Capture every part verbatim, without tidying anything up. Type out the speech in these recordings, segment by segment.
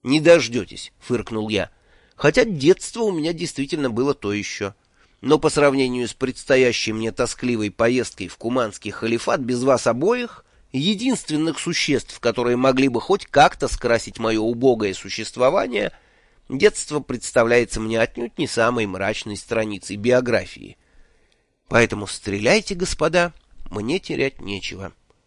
«Не дождетесь», — фыркнул я. «Хотя детство у меня действительно было то еще. Но по сравнению с предстоящей мне тоскливой поездкой в Куманский халифат без вас обоих, единственных существ, которые могли бы хоть как-то скрасить мое убогое существование, детство представляется мне отнюдь не самой мрачной страницей биографии. Поэтому стреляйте, господа, мне терять нечего».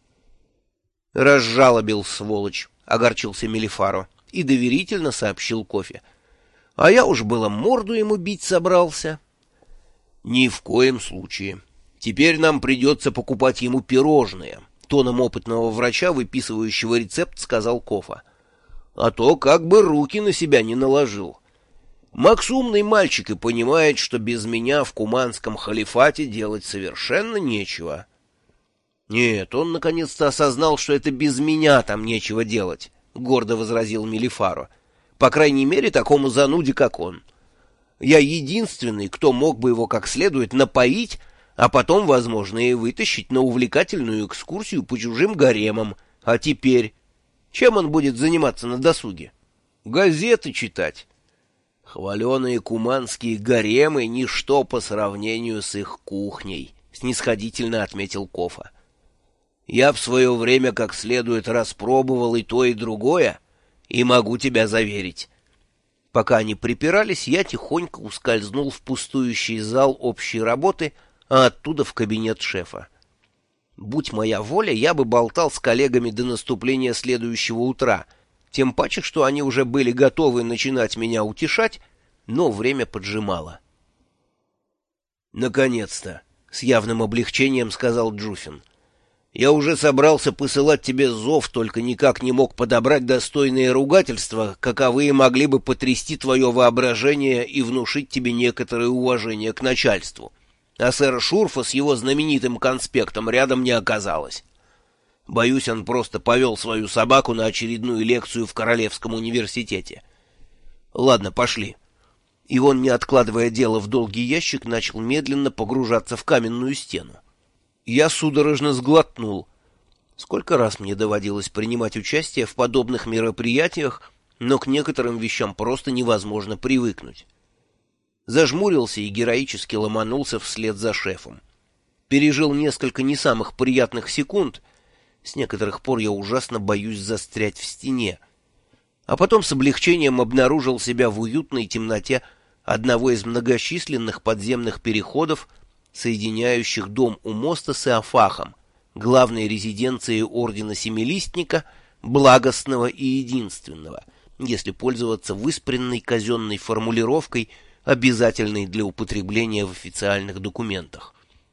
«Разжалобил, сволочь», — огорчился Мелифаро и доверительно сообщил кофе. «А я уж было морду ему бить собрался». «Ни в коем случае. Теперь нам придется покупать ему пирожные», — тоном опытного врача, выписывающего рецепт, сказал Кофа. «А то как бы руки на себя не наложил. Макс умный мальчик и понимает, что без меня в Куманском халифате делать совершенно нечего». «Нет, он наконец-то осознал, что это без меня там нечего делать», — гордо возразил Мелифаро. «По крайней мере, такому зануде, как он. Я единственный, кто мог бы его как следует напоить, а потом, возможно, и вытащить на увлекательную экскурсию по чужим гаремам. А теперь чем он будет заниматься на досуге? Газеты читать. Хваленые куманские гаремы — ничто по сравнению с их кухней», — снисходительно отметил Кофа. «Я в свое время как следует распробовал и то, и другое, и могу тебя заверить». Пока они припирались, я тихонько ускользнул в пустующий зал общей работы, а оттуда в кабинет шефа. Будь моя воля, я бы болтал с коллегами до наступления следующего утра, тем паче, что они уже были готовы начинать меня утешать, но время поджимало. «Наконец-то!» — с явным облегчением сказал Джуфин. «Я уже собрался посылать тебе зов, только никак не мог подобрать достойные ругательства, каковые могли бы потрясти твое воображение и внушить тебе некоторое уважение к начальству. А сэра Шурфа с его знаменитым конспектом рядом не оказалось. Боюсь, он просто повел свою собаку на очередную лекцию в Королевском университете. Ладно, пошли». И он, не откладывая дело в долгий ящик, начал медленно погружаться в каменную стену. Я судорожно сглотнул. Сколько раз мне доводилось принимать участие в подобных мероприятиях, но к некоторым вещам просто невозможно привыкнуть. Зажмурился и героически ломанулся вслед за шефом. Пережил несколько не самых приятных секунд. С некоторых пор я ужасно боюсь застрять в стене. А потом с облегчением обнаружил себя в уютной темноте одного из многочисленных подземных переходов, соединяющих дом у моста с Иофахом, главной резиденцией ордена Семилистника, благостного и единственного, если пользоваться выспренной казенной формулировкой, обязательной для употребления в официальных документах.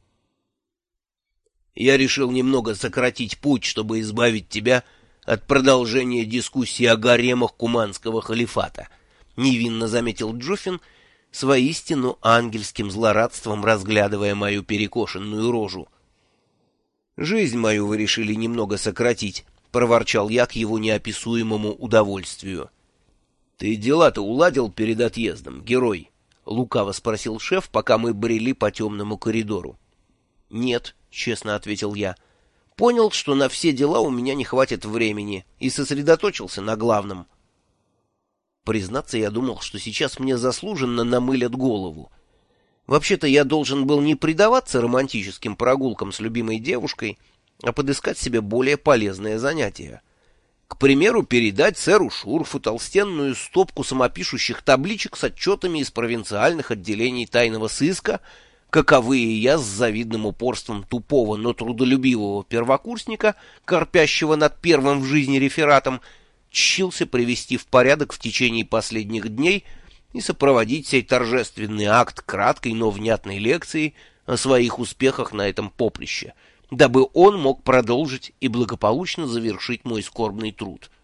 «Я решил немного сократить путь, чтобы избавить тебя от продолжения дискуссии о гаремах Куманского халифата», — невинно заметил Джуфин, с воистину ангельским злорадством разглядывая мою перекошенную рожу. «Жизнь мою вы решили немного сократить», — проворчал я к его неописуемому удовольствию. «Ты дела-то уладил перед отъездом, герой?» — лукаво спросил шеф, пока мы брели по темному коридору. «Нет», — честно ответил я. «Понял, что на все дела у меня не хватит времени, и сосредоточился на главном». Признаться, я думал, что сейчас мне заслуженно намылят голову. Вообще-то я должен был не предаваться романтическим прогулкам с любимой девушкой, а подыскать себе более полезное занятие. К примеру, передать сэру Шурфу толстенную стопку самопишущих табличек с отчетами из провинциальных отделений тайного сыска, каковые я с завидным упорством тупого, но трудолюбивого первокурсника, корпящего над первым в жизни рефератом, тщился привести в порядок в течение последних дней и сопроводить сей торжественный акт краткой, но внятной лекцией о своих успехах на этом поприще, дабы он мог продолжить и благополучно завершить мой скорбный труд.